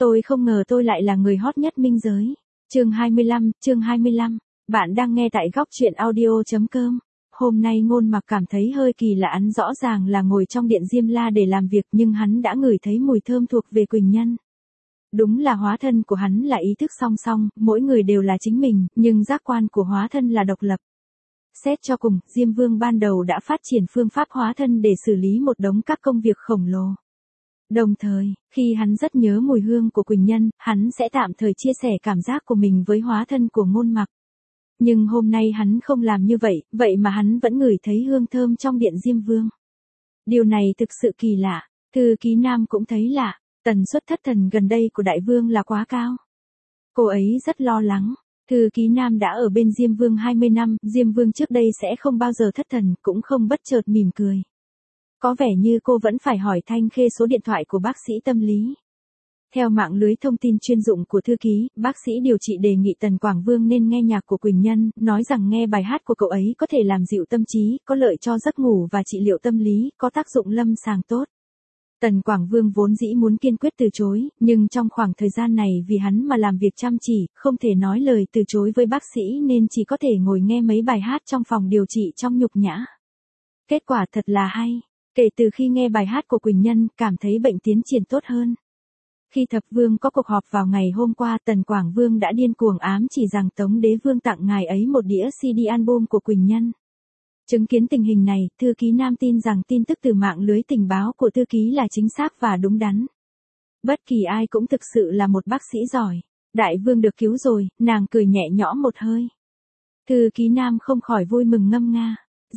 Tôi không ngờ tôi lại là người hot nhất minh giới. Chương 25. Bạn đang nghe tại góc truyện audio.com. Hôm nay Ngôn Mặc cảm thấy hơi kỳ lạ, hắn rõ ràng là ngồi trong điện Diêm La để làm việc nhưng hắn đã ngửi thấy mùi thơm thuộc về Quỳnh Nhân. Đúng là hóa thân của hắn là ý thức song song, mỗi người đều là chính mình, nhưng giác quan của hóa thân là độc lập. Xét cho cùng, Diêm Vương ban đầu đã phát triển phương pháp hóa thân để xử lý một đống các công việc khổng lồ. Đồng thời, khi hắn rất nhớ mùi hương của Quỳnh Nhân, hắn sẽ tạm thời chia sẻ cảm giác của mình với hóa thân của Ngôn Mặc. Nhưng hôm nay hắn không làm như vậy, vậy mà hắn vẫn ngửi thấy hương thơm trong điện Diêm Vương. Điều này thực sự kỳ lạ, Thư Ký Nam cũng thấy lạ, tần suất thất thần gần đây của Đại Vương là quá cao. Cô ấy rất lo lắng. Thư Ký Nam đã ở bên Diêm Vương 20 năm, Diêm Vương trước đây sẽ không bao giờ thất thần, cũng không bất chợt mỉm cười. Có vẻ như cô vẫn phải hỏi Thanh Khê số điện thoại của bác sĩ tâm lý. Theo mạng lưới thông tin chuyên dụng của thư ký, bác sĩ điều trị đề nghị Tần Quảng Vương nên nghe nhạc của Quỳnh Nhân, nói rằng nghe bài hát của cậu ấy có thể làm dịu tâm trí, có lợi cho giấc ngủ và trị liệu tâm lý, có tác dụng lâm sàng tốt. Tần Quảng Vương vốn dĩ muốn kiên quyết từ chối, nhưng trong khoảng thời gian này vì hắn mà làm việc chăm chỉ, không thể nói lời từ chối với bác sĩ nên chỉ có thể ngồi nghe mấy bài hát trong phòng điều trị trong nhục nhã. Kết quả thật là hay. Kể từ khi nghe bài hát của Quỳnh Nhân, cảm thấy bệnh tiến triển tốt hơn. Khi Thập Vương có cuộc họp vào ngày hôm qua, Tần Quảng Vương đã điên cuồng ám chỉ rằng Tống Đế Vương tặng ngài ấy một đĩa CD album của Quỳnh Nhân. Chứng kiến tình hình này, Thư Ký Nam tin rằng tin tức từ mạng lưới tình báo của thư ký là chính xác và đúng đắn. Bất kỳ ai cũng thực sự là một bác sĩ giỏi. Đại Vương được cứu rồi, nàng cười nhẹ nhõm một hơi. Thư Ký Nam không khỏi vui mừng ngâm nga.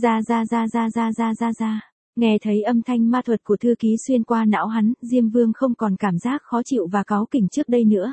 Ra. Nghe thấy âm thanh ma thuật của thư ký xuyên qua não hắn, Diêm Vương không còn cảm giác khó chịu và cáu kỉnh trước đây nữa.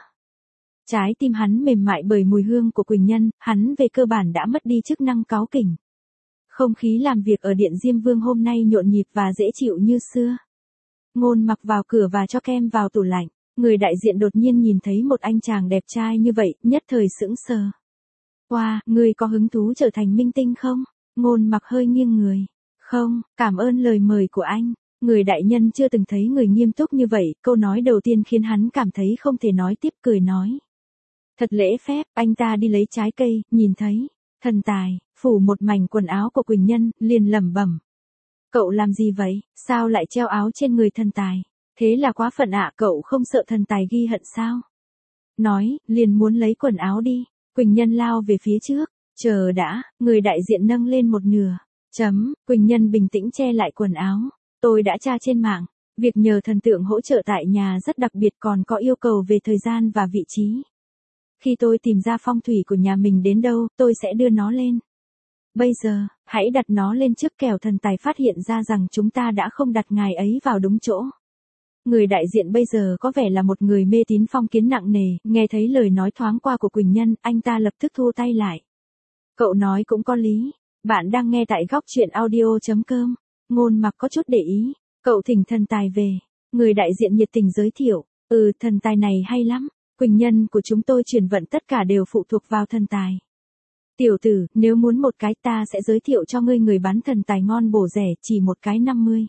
Trái tim hắn mềm mại bởi mùi hương của Quỳnh Nhân, hắn về cơ bản đã mất đi chức năng cáu kỉnh. Không khí làm việc ở điện Diêm Vương hôm nay nhộn nhịp và dễ chịu như xưa. Ngôn Mặc vào cửa và cho kem vào tủ lạnh. Người đại diện đột nhiên nhìn thấy một anh chàng đẹp trai như vậy, nhất thời sững sờ. Wow, ngươi có hứng thú trở thành minh tinh không? Ngôn Mặc hơi nghiêng người. Không, cảm ơn lời mời của anh. Người đại nhân chưa từng thấy người nghiêm túc như vậy, câu nói đầu tiên khiến hắn cảm thấy không thể nói tiếp, cười nói. Thật lễ phép, anh ta đi lấy trái cây, nhìn thấy. Thần tài, phủ một mảnh quần áo của Quỳnh Nhân, liền lẩm bẩm. Cậu làm gì vậy, sao lại treo áo trên người thần tài? Thế là quá phận ạ, cậu không sợ thần tài ghi hận sao? Nói, liền muốn lấy quần áo đi. Quỳnh Nhân lao về phía trước. Chờ đã, người đại diện nâng lên một nửa. Quỳnh Nhân bình tĩnh che lại quần áo. Tôi đã tra trên mạng, việc nhờ thần tượng hỗ trợ tại nhà rất đặc biệt, còn có yêu cầu về thời gian và vị trí. Khi tôi tìm ra phong thủy của nhà mình đến đâu, tôi sẽ đưa nó lên. Bây giờ, hãy đặt nó lên trước kẻo thần tài phát hiện ra rằng chúng ta đã không đặt ngài ấy vào đúng chỗ. Người đại diện bây giờ có vẻ là một người mê tín phong kiến nặng nề, nghe thấy lời nói thoáng qua của Quỳnh Nhân, anh ta lập tức thu tay lại. Cậu nói cũng có lý. Bạn đang nghe tại góc truyện audio.com. Ngôn Mặc có chút để ý. Cậu thỉnh thần tài về. Người đại diện nhiệt tình giới thiệu. Thần tài này hay lắm. Quỳnh Nhân của chúng tôi chuyển vận tất cả đều phụ thuộc vào thần tài. Tiểu tử, nếu muốn một cái ta sẽ giới thiệu cho ngươi người bán thần tài ngon bổ rẻ, chỉ một cái 50.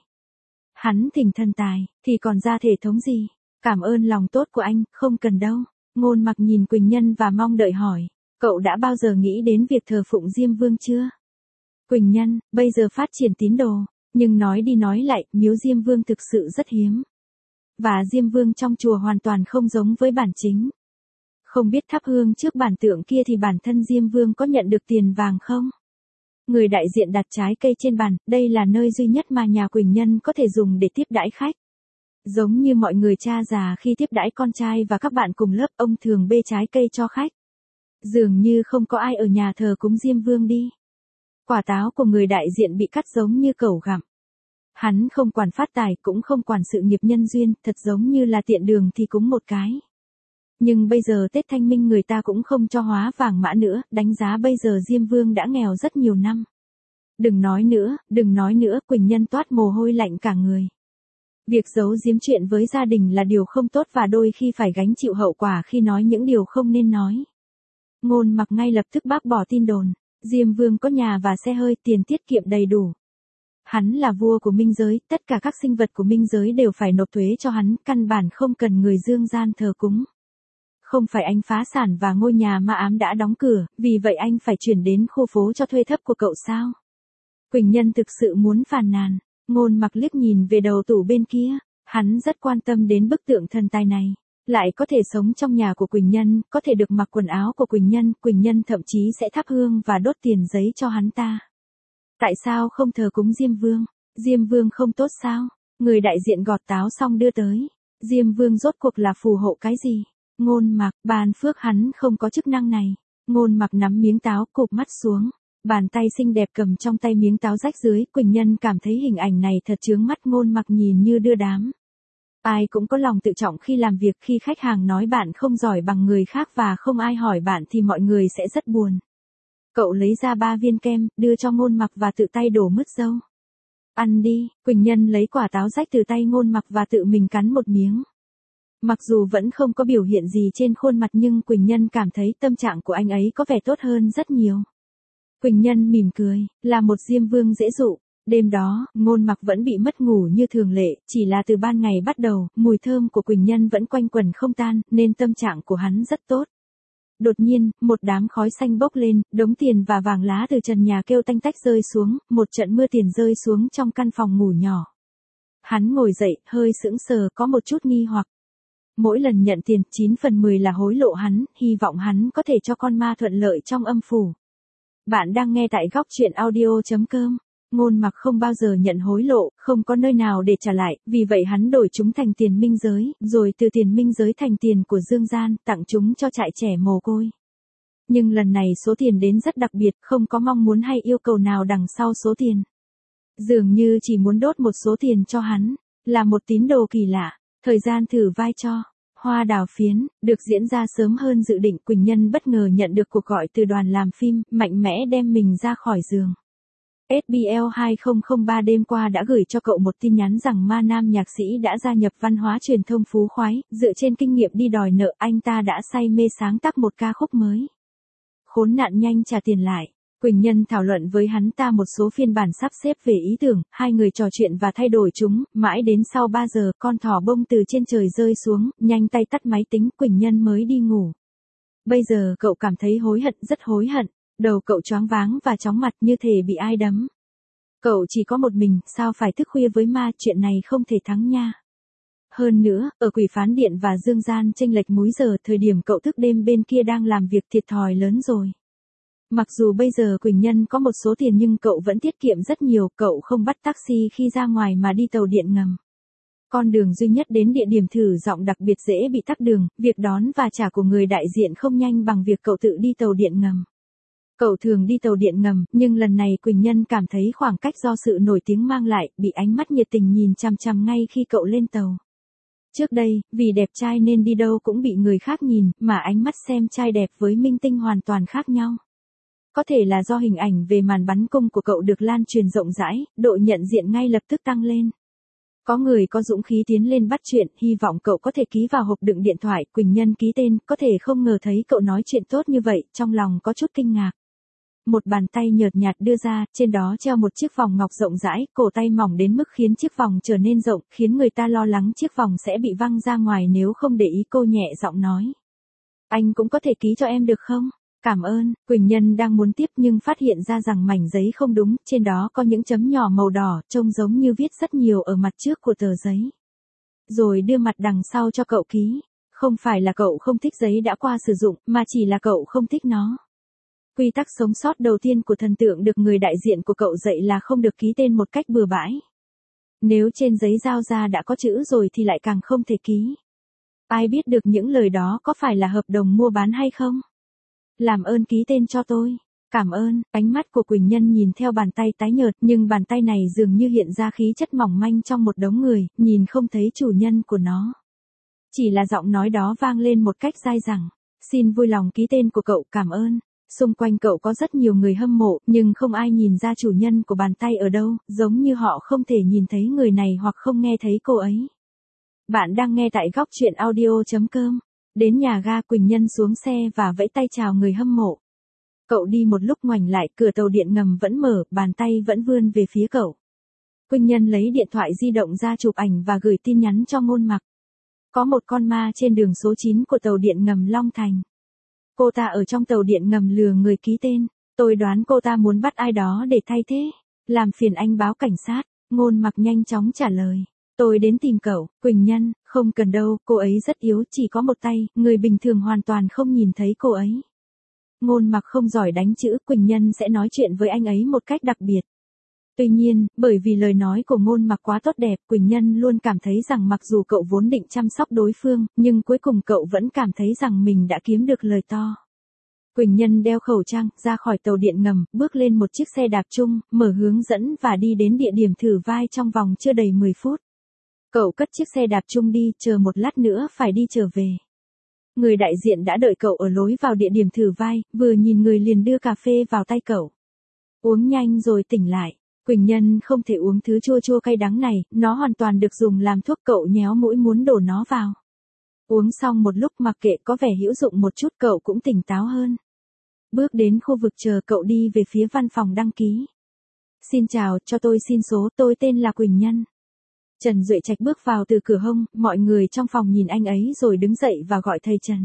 Hắn thỉnh thần tài, thì còn ra thể thống gì? Cảm ơn lòng tốt của anh, không cần đâu. Ngôn Mặc nhìn Quỳnh Nhân và mong đợi hỏi. Cậu đã bao giờ nghĩ đến việc thờ phụng Diêm Vương chưa? Quỳnh Nhân, bây giờ phát triển tín đồ, nhưng nói đi nói lại, miếu Diêm Vương thực sự rất hiếm. Và Diêm Vương trong chùa hoàn toàn không giống với bản chính. Không biết thắp hương trước bản tượng kia thì bản thân Diêm Vương có nhận được tiền vàng không? Người đại diện đặt trái cây trên bàn, đây là nơi duy nhất mà nhà Quỳnh Nhân có thể dùng để tiếp đãi khách. Giống như mọi người cha già khi tiếp đãi con trai và các bạn cùng lớp, ông thường bê trái cây cho khách. Dường như không có ai ở nhà thờ cúng Diêm Vương đi. Quả táo của người đại diện bị cắt giống như cẩu gặm. Hắn không quản phát tài cũng không quản sự nghiệp nhân duyên, thật giống như là tiện đường thì cúng một cái. Nhưng bây giờ Tết Thanh Minh người ta cũng không cho hóa vàng mã nữa, đánh giá bây giờ Diêm Vương đã nghèo rất nhiều năm. Đừng nói nữa, Quỳnh Nhân toát mồ hôi lạnh cả người. Việc giấu giếm chuyện với gia đình là điều không tốt và đôi khi phải gánh chịu hậu quả khi nói những điều không nên nói. Ngôn Mặc ngay lập tức bác bỏ tin đồn. Diêm Vương có nhà và xe hơi, tiền tiết kiệm đầy đủ. Hắn là vua của minh giới, tất cả các sinh vật của minh giới đều phải nộp thuế cho hắn, căn bản không cần người dương gian thờ cúng. Không phải anh phá sản và ngôi nhà ma ám đã đóng cửa, vì vậy anh phải chuyển đến khu phố cho thuê thấp của cậu sao? Quỳnh Nhân thực sự muốn phàn nàn. Ngôn Mặc liếc nhìn về đầu tủ bên kia, hắn rất quan tâm đến bức tượng thần tài này. Lại có thể sống trong nhà của Quỳnh Nhân, có thể được mặc quần áo của Quỳnh Nhân thậm chí sẽ thắp hương và đốt tiền giấy cho hắn ta. Tại sao không thờ cúng Diêm Vương? Diêm Vương không tốt sao? Người đại diện gọt táo xong đưa tới. Diêm Vương rốt cuộc là phù hộ cái gì? Ngôn Mặc, ban phước hắn không có chức năng này. Ngôn Mặc nắm miếng táo cụp mắt xuống. Bàn tay xinh đẹp cầm trong tay miếng táo rách dưới. Quỳnh Nhân cảm thấy hình ảnh này thật chướng mắt. Ngôn Mặc nhìn như đưa đám. Ai cũng có lòng tự trọng khi làm việc, khi khách hàng nói bạn không giỏi bằng người khác và không ai hỏi bạn thì mọi người sẽ rất buồn. Cậu lấy ra 3 viên kem, đưa cho Ngôn Mặc và tự tay đổ mứt dâu. Ăn đi, Quỳnh Nhân lấy quả táo rách từ tay Ngôn Mặc và tự mình cắn một miếng. Mặc dù vẫn không có biểu hiện gì trên khuôn mặt nhưng Quỳnh Nhân cảm thấy tâm trạng của anh ấy có vẻ tốt hơn rất nhiều. Quỳnh Nhân mỉm cười, là một Diêm Vương dễ dụ. Đêm đó, Ngôn Mặc vẫn bị mất ngủ như thường lệ, chỉ là từ ban ngày bắt đầu, mùi thơm của Quỳnh Nhân vẫn quanh quẩn không tan, nên tâm trạng của hắn rất tốt. Đột nhiên, một đám khói xanh bốc lên, đống tiền và vàng lá từ trần nhà kêu tanh tách rơi xuống, một trận mưa tiền rơi xuống trong căn phòng ngủ nhỏ. Hắn ngồi dậy, hơi sững sờ, có một chút nghi hoặc. Mỗi lần nhận tiền, 9 phần 10 là hối lộ hắn, hy vọng hắn có thể cho con ma thuận lợi trong âm phủ. Bạn đang nghe tại góc truyện audio.com. Ngôn Mặc không bao giờ nhận hối lộ, không có nơi nào để trả lại, vì vậy hắn đổi chúng thành tiền minh giới, rồi từ tiền minh giới thành tiền của dương gian, tặng chúng cho trại trẻ mồ côi. Nhưng lần này số tiền đến rất đặc biệt, không có mong muốn hay yêu cầu nào đằng sau số tiền. Dường như chỉ muốn đốt một số tiền cho hắn, là một tín đồ kỳ lạ. Thời gian thử vai cho Hoa Đào Phiến, được diễn ra sớm hơn dự định. Quỳnh Nhân bất ngờ nhận được cuộc gọi từ đoàn làm phim, mạnh mẽ đem mình ra khỏi giường. SBL 2003 đêm qua đã gửi cho cậu một tin nhắn rằng ma nam nhạc sĩ đã gia nhập văn hóa truyền thông phú khoái, dựa trên kinh nghiệm đi đòi nợ, anh ta đã say mê sáng tác một ca khúc mới. Khốn nạn nhanh trả tiền lại. Quỳnh Nhân thảo luận với hắn ta một số phiên bản sắp xếp về ý tưởng, hai người trò chuyện và thay đổi chúng, mãi đến sau 3 giờ, con thỏ bông từ trên trời rơi xuống, nhanh tay tắt máy tính, Quỳnh Nhân mới đi ngủ. Bây giờ cậu cảm thấy hối hận, rất hối hận. Đầu cậu choáng váng và chóng mặt như thể bị ai đấm. Cậu chỉ có một mình, sao phải thức khuya với ma, chuyện này không thể thắng nha. Hơn nữa, ở Quỷ Phán Điện và Dương Gian chênh lệch múi giờ, thời điểm cậu thức đêm bên kia đang làm việc, thiệt thòi lớn rồi. Mặc dù bây giờ Quỳnh Nhân có một số tiền nhưng cậu vẫn tiết kiệm rất nhiều, cậu không bắt taxi khi ra ngoài mà đi tàu điện ngầm. Con đường duy nhất đến địa điểm thử giọng đặc biệt dễ bị tắc đường, việc đón và trả của người đại diện không nhanh bằng việc cậu tự đi tàu điện ngầm. Cậu thường đi tàu điện ngầm, nhưng lần này Quỳnh Nhân cảm thấy khoảng cách do sự nổi tiếng mang lại, bị ánh mắt nhiệt tình nhìn chằm chằm ngay khi cậu lên tàu. Trước đây, vì đẹp trai nên đi đâu cũng bị người khác nhìn, mà ánh mắt xem trai đẹp với minh tinh hoàn toàn khác nhau. Có thể là do hình ảnh về màn bắn cung của cậu được lan truyền rộng rãi, độ nhận diện ngay lập tức tăng lên. Có người có dũng khí tiến lên bắt chuyện, hy vọng cậu có thể ký vào hộp đựng điện thoại. Quỳnh Nhân ký tên, có thể không ngờ thấy cậu nói chuyện tốt như vậy, trong lòng có chút kinh ngạc. Một bàn tay nhợt nhạt đưa ra, trên đó treo một chiếc vòng ngọc rộng rãi, cổ tay mỏng đến mức khiến chiếc vòng trở nên rộng, khiến người ta lo lắng chiếc vòng sẽ bị văng ra ngoài nếu không để ý. Cô nhẹ giọng nói. Anh cũng có thể ký cho em được không? Cảm ơn. Quỳnh Nhân đang muốn tiếp nhưng phát hiện ra rằng mảnh giấy không đúng, trên đó có những chấm nhỏ màu đỏ, trông giống như viết rất nhiều ở mặt trước của tờ giấy. Rồi đưa mặt đằng sau cho cậu ký. Không phải là cậu không thích giấy đã qua sử dụng, mà chỉ là cậu không thích nó. Quy tắc sống sót đầu tiên của thần tượng được người đại diện của cậu dạy là không được ký tên một cách bừa bãi. Nếu trên giấy giao ra đã có chữ rồi thì lại càng không thể ký. Ai biết được những lời đó có phải là hợp đồng mua bán hay không? Làm ơn ký tên cho tôi. Cảm ơn. Ánh mắt của Quỳnh Nhân nhìn theo bàn tay tái nhợt, nhưng bàn tay này dường như hiện ra khí chất mỏng manh trong một đống người, nhìn không thấy chủ nhân của nó. Chỉ là giọng nói đó vang lên một cách dai dẳng. Xin vui lòng ký tên của cậu, cảm ơn. Xung quanh cậu có rất nhiều người hâm mộ, nhưng không ai nhìn ra chủ nhân của bàn tay ở đâu, giống như họ không thể nhìn thấy người này hoặc không nghe thấy cô ấy. Bạn đang nghe tại góc truyện audio.com. Đến nhà ga, Quỳnh Nhân xuống xe và vẫy tay chào người hâm mộ. Cậu đi một lúc ngoảnh lại, cửa tàu điện ngầm vẫn mở, bàn tay vẫn vươn về phía cậu. Quỳnh Nhân lấy điện thoại di động ra chụp ảnh và gửi tin nhắn cho Ngôn Mặc. Có một con ma trên đường số 9 của tàu điện ngầm Long Thành. Cô ta ở trong tàu điện ngầm lừa người ký tên. Tôi đoán cô ta muốn bắt ai đó để thay thế. Làm phiền anh báo cảnh sát. Ngôn Mặc nhanh chóng trả lời. Tôi đến tìm cậu, Quỳnh Nhân, không cần đâu, cô ấy rất yếu, chỉ có một tay, người bình thường hoàn toàn không nhìn thấy cô ấy. Ngôn Mặc không giỏi đánh chữ, Quỳnh Nhân sẽ nói chuyện với anh ấy một cách đặc biệt. Tuy nhiên, bởi vì lời nói của Ngôn Mặc quá tốt đẹp, Quỳnh Nhân luôn cảm thấy rằng mặc dù cậu vốn định chăm sóc đối phương, nhưng cuối cùng cậu vẫn cảm thấy rằng mình đã kiếm được lời to. Quỳnh Nhân đeo khẩu trang, ra khỏi tàu điện ngầm, bước lên một chiếc xe đạp chung, mở hướng dẫn và đi đến địa điểm thử vai trong vòng chưa đầy 10 phút. Cậu cất chiếc xe đạp chung đi, chờ một lát nữa phải đi trở về. Người đại diện đã đợi cậu ở lối vào địa điểm thử vai, vừa nhìn người liền đưa cà phê vào tay cậu. Uống nhanh rồi tỉnh lại. Quỳnh Nhân không thể uống thứ chua chua cay đắng này, nó hoàn toàn được dùng làm thuốc, cậu nhéo mũi muốn đổ nó vào. Uống xong một lúc mặc kệ có vẻ hữu dụng một chút cậu cũng tỉnh táo hơn. Bước đến khu vực chờ cậu đi về phía văn phòng đăng ký. Xin chào, cho tôi xin số, tôi tên là Quỳnh Nhân. Trần Duệ Trạch bước vào từ cửa hông, mọi người trong phòng nhìn anh ấy rồi đứng dậy và gọi thầy Trần.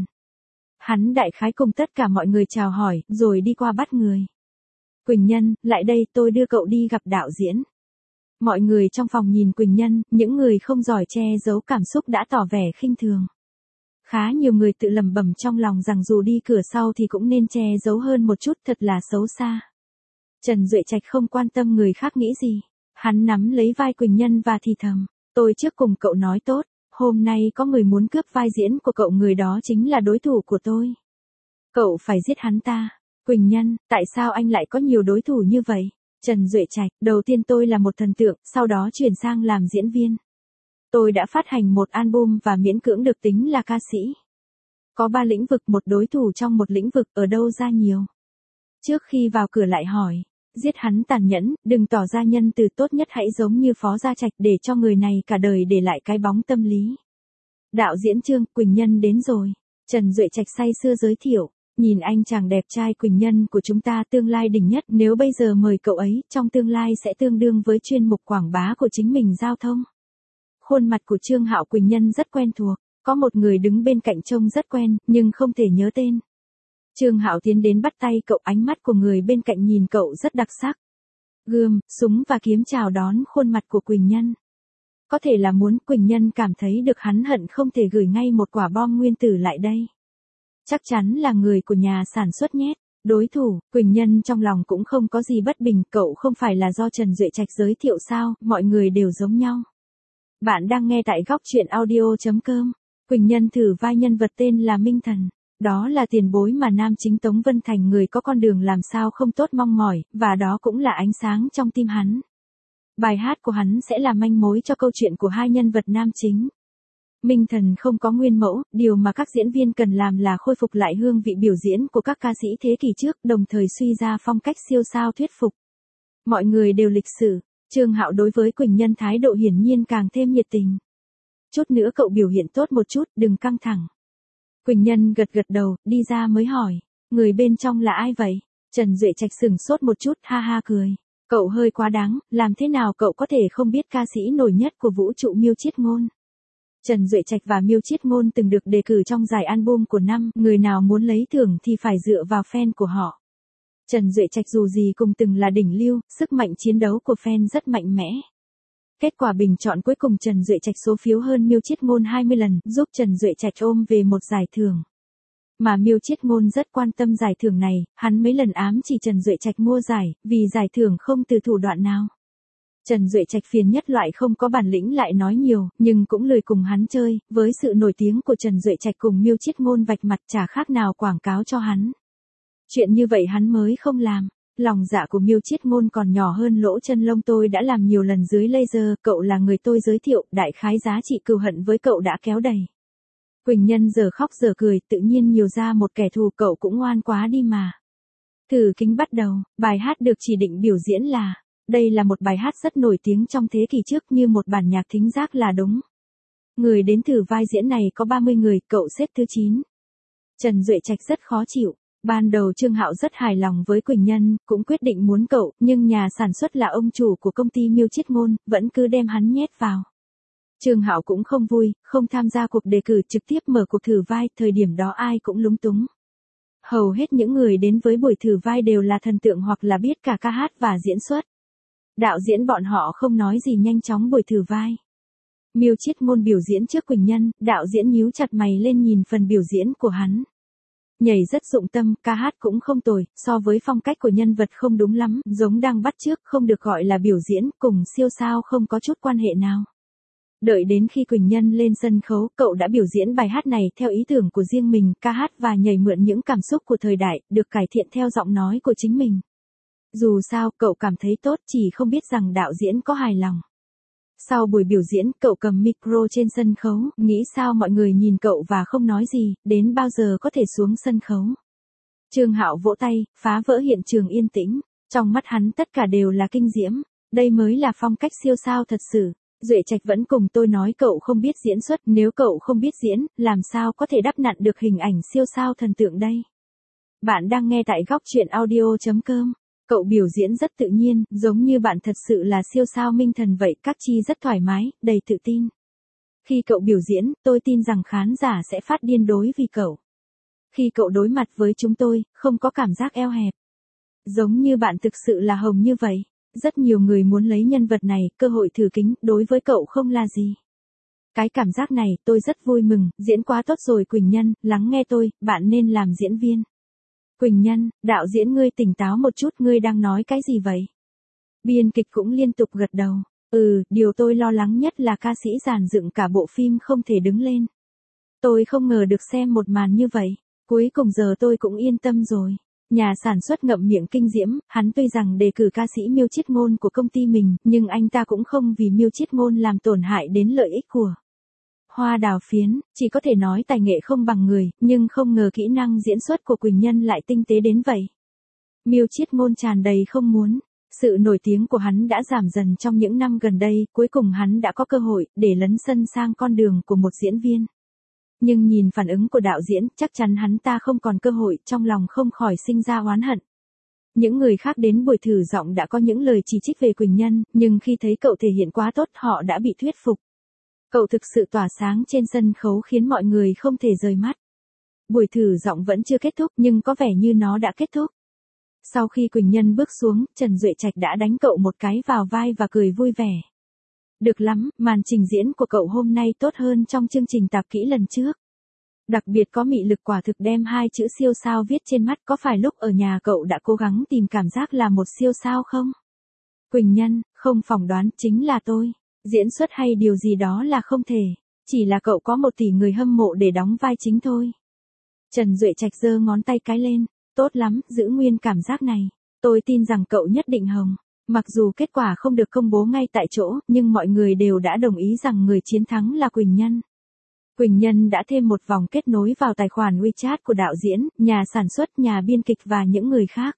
Hắn đại khái cùng tất cả mọi người chào hỏi, rồi đi qua bắt người. Quỳnh Nhân, lại đây tôi đưa cậu đi gặp đạo diễn. Mọi người trong phòng nhìn Quỳnh Nhân, những người không giỏi che giấu cảm xúc đã tỏ vẻ khinh thường. Khá nhiều người tự lẩm bẩm trong lòng rằng dù đi cửa sau thì cũng nên che giấu hơn một chút, thật là xấu xa. Trần Duệ Trạch không quan tâm người khác nghĩ gì. Hắn nắm lấy vai Quỳnh Nhân và thì thầm, tôi trước cùng cậu nói tốt, hôm nay có người muốn cướp vai diễn của cậu, người đó chính là đối thủ của tôi. Cậu phải giết hắn ta. Quỳnh Nhân, tại sao anh lại có nhiều đối thủ như vậy? Trần Duệ Trạch, đầu tiên tôi là một thần tượng, sau đó chuyển sang làm diễn viên. Tôi đã phát hành một album và miễn cưỡng được tính là ca sĩ. Có 3 lĩnh vực, một đối thủ trong một lĩnh vực, ở đâu ra nhiều. Trước khi vào cửa lại hỏi, giết hắn tàn nhẫn, đừng tỏ ra nhân từ, tốt nhất hãy giống như Phó Gia Trạch để cho người này cả đời để lại cái bóng tâm lý. Đạo diễn Trương, Quỳnh Nhân đến rồi. Trần Duệ Trạch say sưa giới thiệu. Nhìn anh chàng đẹp trai Quỳnh Nhân của chúng ta, tương lai đỉnh nhất, nếu bây giờ mời cậu ấy, trong tương lai sẽ tương đương với chuyên mục quảng bá của chính mình giao thông. Khuôn mặt của Trương Hạo Quỳnh Nhân rất quen thuộc, có một người đứng bên cạnh trông rất quen, nhưng không thể nhớ tên. Trương Hạo tiến đến bắt tay cậu, ánh mắt của người bên cạnh nhìn cậu rất đặc sắc. Gươm, súng và kiếm chào đón khuôn mặt của Quỳnh Nhân. Có thể là muốn Quỳnh Nhân cảm thấy được hắn hận không thể gửi ngay một quả bom nguyên tử lại đây. Chắc chắn là người của nhà sản xuất nhét. Đối thủ, Quỳnh Nhân trong lòng cũng không có gì bất bình, cậu không phải là do Trần Duệ Trạch giới thiệu sao, mọi người đều giống nhau. Bạn đang nghe tại góc truyện audio.com. Quỳnh Nhân thử vai nhân vật tên là Minh Thần. Đó là tiền bối mà nam chính Tống Vân Thành, người có con đường làm sao không tốt mong mỏi, và đó cũng là ánh sáng trong tim hắn. Bài hát của hắn sẽ là manh mối cho câu chuyện của hai nhân vật nam chính. Minh Thần không có nguyên mẫu, điều mà các diễn viên cần làm là khôi phục lại hương vị biểu diễn của các ca sĩ thế kỷ trước, đồng thời suy ra phong cách siêu sao thuyết phục. Mọi người đều lịch sự, Trương Hạo đối với Quỳnh Nhân thái độ hiển nhiên càng thêm nhiệt tình. Chút nữa cậu biểu hiện tốt một chút, đừng căng thẳng. Quỳnh Nhân gật gật đầu, đi ra mới hỏi, người bên trong là ai vậy? Trần Duệ Trạch sửng sốt một chút, ha ha cười. Cậu hơi quá đáng, làm thế nào cậu có thể không biết ca sĩ nổi nhất của vũ trụ Miêu Chiết Ngôn? Trần Duệ Trạch và Miêu Chiết Ngôn từng được đề cử trong giải album của năm, người nào muốn lấy thưởng thì phải dựa vào fan của họ. Trần Duệ Trạch dù gì cũng từng là đỉnh lưu, sức mạnh chiến đấu của fan rất mạnh mẽ. Kết quả bình chọn cuối cùng Trần Duệ Trạch số phiếu hơn Miêu Chiết Ngôn 20 lần, giúp Trần Duệ Trạch ôm về một giải thưởng. Mà Miêu Chiết Ngôn rất quan tâm giải thưởng này, hắn mấy lần ám chỉ Trần Duệ Trạch mua giải, vì giải thưởng không từ thủ đoạn nào. Trần Duệ Trạch phiền nhất loại không có bản lĩnh lại nói nhiều, nhưng cũng lười cùng hắn chơi, với sự nổi tiếng của Trần Duệ Trạch cùng Miêu Chiết Ngôn vạch mặt chả khác nào quảng cáo cho hắn. Chuyện như vậy hắn mới không làm. Lòng dạ của Miêu Chiết Ngôn còn nhỏ hơn lỗ chân lông tôi đã làm nhiều lần dưới laser, cậu là người tôi giới thiệu, đại khái giá trị cừu hận với cậu đã kéo đầy. Quỳnh Nhân giờ khóc giờ cười, tự nhiên nhiều ra một kẻ thù, cậu cũng ngoan quá đi mà. Thử kính bắt đầu, bài hát được chỉ định biểu diễn là, đây là một bài hát rất nổi tiếng trong thế kỷ trước, như một bản nhạc thính giác là đúng. Người đến thử vai diễn này có 30 người, cậu xếp thứ 9. Trần Duệ Trạch rất khó chịu. Ban đầu Trương Hạo rất hài lòng với Quỳnh Nhân, cũng quyết định muốn cậu, nhưng nhà sản xuất là ông chủ của công ty Miêu Chiết Ngôn, vẫn cứ đem hắn nhét vào. Trương Hạo cũng không vui, không tham gia cuộc đề cử, trực tiếp mở cuộc thử vai, thời điểm đó ai cũng lúng túng. Hầu hết những người đến với buổi thử vai đều là thần tượng hoặc là biết cả ca hát và diễn xuất. Đạo diễn bọn họ không nói gì, nhanh chóng buổi thử vai. Miêu Chiết Ngôn biểu diễn trước Quỳnh Nhân, đạo diễn nhíu chặt mày lên nhìn phần biểu diễn của hắn. Nhảy rất dụng tâm, ca hát cũng không tồi, so với phong cách của nhân vật không đúng lắm, giống đang bắt chước, không được gọi là biểu diễn, cùng siêu sao không có chút quan hệ nào. Đợi đến khi Quỳnh Nhân lên sân khấu, cậu đã biểu diễn bài hát này theo ý tưởng của riêng mình, ca hát và nhảy mượn những cảm xúc của thời đại, được cải thiện theo giọng nói của chính mình. Dù sao, cậu cảm thấy tốt, chỉ không biết rằng đạo diễn có hài lòng. Sau buổi biểu diễn, cậu cầm micro trên sân khấu, nghĩ sao mọi người nhìn cậu và không nói gì, đến bao giờ có thể xuống sân khấu. Trương Hạo vỗ tay, phá vỡ hiện trường yên tĩnh, trong mắt hắn tất cả đều là kinh diễm, đây mới là phong cách siêu sao thật sự. Duệ Trạch vẫn cùng tôi nói cậu không biết diễn xuất, nếu cậu không biết diễn, làm sao có thể đắp nặn được hình ảnh siêu sao thần tượng đây. Bạn đang nghe tại góc truyện audio.com. Cậu biểu diễn rất tự nhiên, giống như bạn thật sự là siêu sao minh thần vậy, các chi rất thoải mái, đầy tự tin. Khi cậu biểu diễn, tôi tin rằng khán giả sẽ phát điên đối vì cậu. Khi cậu đối mặt với chúng tôi, không có cảm giác eo hẹp. Giống như bạn thực sự là hồng như vậy. Rất nhiều người muốn lấy nhân vật này, cơ hội thử kính, đối với cậu không là gì. Cái cảm giác này, tôi rất vui mừng, diễn quá tốt rồi Quỳnh Nhân, lắng nghe tôi, bạn nên làm diễn viên. Quỳnh Nhân, đạo diễn ngươi tỉnh táo một chút, ngươi đang nói cái gì vậy? Biên kịch cũng liên tục gật đầu. Điều tôi lo lắng nhất là ca sĩ dàn dựng cả bộ phim không thể đứng lên. Tôi không ngờ được xem một màn như vậy, cuối cùng giờ tôi cũng yên tâm rồi. Nhà sản xuất ngậm miệng kinh diễm, hắn tuy rằng đề cử ca sĩ Miêu Chiết Ngôn của công ty mình, nhưng anh ta cũng không vì Miêu Chiết Ngôn làm tổn hại đến lợi ích của Hoa Đào Phiến, chỉ có thể nói tài nghệ không bằng người, nhưng không ngờ kỹ năng diễn xuất của Quỳnh Nhân lại tinh tế đến vậy. Miêu Chiết Ngôn tràn đầy không muốn. Sự nổi tiếng của hắn đã giảm dần trong những năm gần đây, cuối cùng hắn đã có cơ hội để lấn sân sang con đường của một diễn viên. Nhưng nhìn phản ứng của đạo diễn, chắc chắn hắn ta không còn cơ hội, trong lòng không khỏi sinh ra oán hận. Những người khác đến buổi thử giọng đã có những lời chỉ trích về Quỳnh Nhân, nhưng khi thấy cậu thể hiện quá tốt họ đã bị thuyết phục. Cậu thực sự tỏa sáng trên sân khấu khiến mọi người không thể rời mắt. Buổi thử giọng vẫn chưa kết thúc nhưng có vẻ như nó đã kết thúc. Sau khi Quỳnh Nhân bước xuống, Trần Duệ Trạch đã đánh cậu một cái vào vai và cười vui vẻ. Được lắm, màn trình diễn của cậu hôm nay tốt hơn trong chương trình tạp kỹ lần trước. Đặc biệt có mị lực, quả thực đem hai chữ siêu sao viết trên mắt, có phải lúc ở nhà cậu đã cố gắng tìm cảm giác là một siêu sao không? Quỳnh Nhân, không phỏng đoán, chính là tôi. Diễn xuất hay điều gì đó là không thể. Chỉ là cậu có 1 tỷ người hâm mộ để đóng vai chính thôi. Trần Duệ Trạch giơ ngón tay cái lên. Tốt lắm, giữ nguyên cảm giác này. Tôi tin rằng cậu nhất định hồng. Mặc dù kết quả không được công bố ngay tại chỗ, nhưng mọi người đều đã đồng ý rằng người chiến thắng là Quỳnh Nhân. Quỳnh Nhân đã thêm một vòng kết nối vào tài khoản WeChat của đạo diễn, nhà sản xuất, nhà biên kịch và những người khác.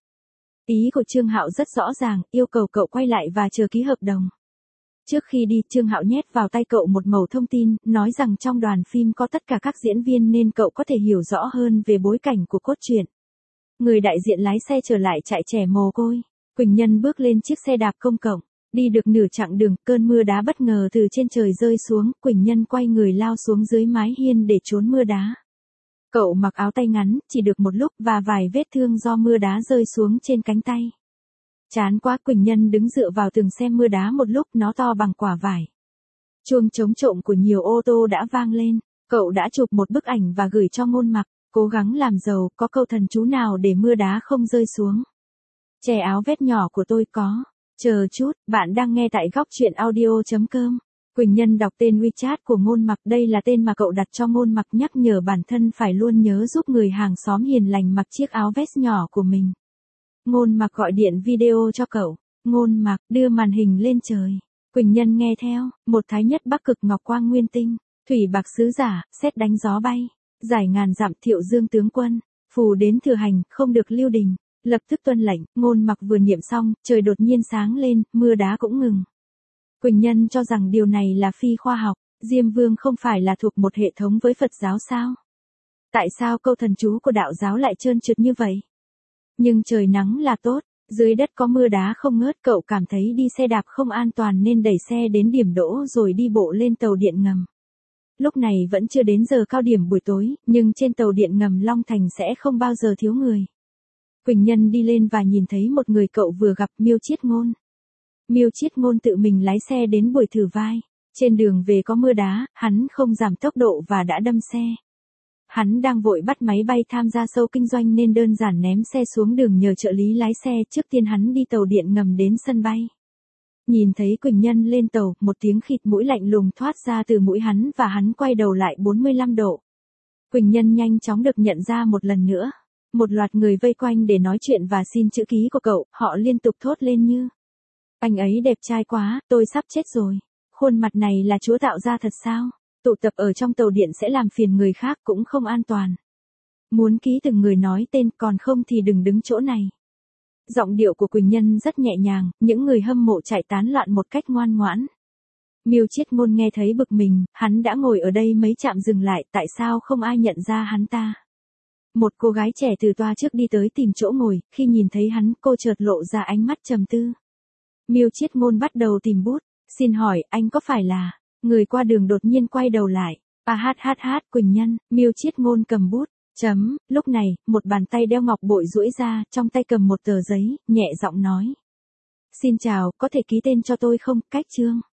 Ý của Trương Hạo rất rõ ràng, yêu cầu cậu quay lại và chờ ký hợp đồng. Trước khi đi, Trương Hạo nhét vào tay cậu một mẩu thông tin, nói rằng trong đoàn phim có tất cả các diễn viên nên cậu có thể hiểu rõ hơn về bối cảnh của cốt truyện. Người đại diện lái xe trở lại trại trẻ mồ côi. Quỳnh Nhân bước lên chiếc xe đạp công cộng. Đi được nửa chặng đường, cơn mưa đá bất ngờ từ trên trời rơi xuống, Quỳnh Nhân quay người lao xuống dưới mái hiên để trốn mưa đá. Cậu mặc áo tay ngắn, chỉ được một lúc và vài vết thương do mưa đá rơi xuống trên cánh tay. Chán quá, Quỳnh Nhân đứng dựa vào tường xem mưa đá một lúc, nó to bằng quả vải. Chuông trống trộm của nhiều ô tô đã vang lên, cậu đã chụp một bức ảnh và gửi cho Ngôn Mặc, cố gắng làm giàu, có câu thần chú nào để mưa đá không rơi xuống. Che áo vét nhỏ của tôi có. Chờ chút, bạn đang nghe tại góc truyện audio.com. Quỳnh Nhân đọc tên WeChat của Ngôn Mặc, đây là tên mà cậu đặt cho Ngôn Mặc, nhắc nhở bản thân phải luôn nhớ giúp người hàng xóm hiền lành mặc chiếc áo vest nhỏ của mình. Ngôn Mặc gọi điện video cho cậu. Ngôn Mặc, đưa màn hình lên trời. Quỳnh Nhân nghe theo, một thái nhất bắc cực ngọc quang nguyên tinh, thủy bạc sứ giả, sét đánh gió bay, giải ngàn dặm Thiệu Dương tướng quân, phù đến Thừa Hành, không được lưu đình. Lập tức tuân lệnh, Ngôn Mặc vừa niệm xong, trời đột nhiên sáng lên, mưa đá cũng ngừng. Quỳnh Nhân cho rằng điều này là phi khoa học, Diêm Vương không phải là thuộc một hệ thống với Phật giáo sao? Tại sao câu thần chú của đạo giáo lại trơn trượt như vậy? Nhưng trời nắng là tốt, dưới đất có mưa đá không ngớt, cậu cảm thấy đi xe đạp không an toàn nên đẩy xe đến điểm đỗ rồi đi bộ lên tàu điện ngầm. Lúc này vẫn chưa đến giờ cao điểm buổi tối, nhưng trên tàu điện ngầm Long Thành sẽ không bao giờ thiếu người. Quỳnh Nhân đi lên và nhìn thấy một người cậu vừa gặp, Miêu Chiết Ngôn. Miêu Chiết Ngôn tự mình lái xe đến buổi thử vai. Trên đường về có mưa đá, hắn không giảm tốc độ và đã đâm xe. Hắn đang vội bắt máy bay tham gia show kinh doanh nên đơn giản ném xe xuống đường nhờ trợ lý lái xe, trước tiên hắn đi tàu điện ngầm đến sân bay. Nhìn thấy Quỳnh Nhân lên tàu, một tiếng khịt mũi lạnh lùng thoát ra từ mũi hắn và hắn quay đầu lại 45 độ. Quỳnh Nhân nhanh chóng được nhận ra một lần nữa. Một loạt người vây quanh để nói chuyện và xin chữ ký của cậu, họ liên tục thốt lên như: anh ấy đẹp trai quá, tôi sắp chết rồi. Khuôn mặt này là Chúa tạo ra thật sao? Tụ tập ở trong tàu điện sẽ làm phiền người khác cũng không an toàn. Muốn ký từng người nói tên, còn không thì đừng đứng chỗ này. Giọng điệu của Quỳnh Nhân rất nhẹ nhàng, những người hâm mộ chạy tán loạn một cách ngoan ngoãn. Miêu Chiết Ngôn nghe thấy bực mình, hắn đã ngồi ở đây mấy trạm dừng lại, tại sao không ai nhận ra hắn ta? Một cô gái trẻ từ toa trước đi tới tìm chỗ ngồi, khi nhìn thấy hắn, cô chợt lộ ra ánh mắt trầm tư. Miêu Chiết Ngôn bắt đầu tìm bút, xin hỏi, anh có phải là... Người qua đường đột nhiên quay đầu lại. Quỳnh Nhân, Miêu Chiết Ngôn cầm bút. Lúc này, một bàn tay đeo ngọc bội duỗi ra, trong tay cầm một tờ giấy, nhẹ giọng nói. Xin chào, có thể ký tên cho tôi không? Cách chương.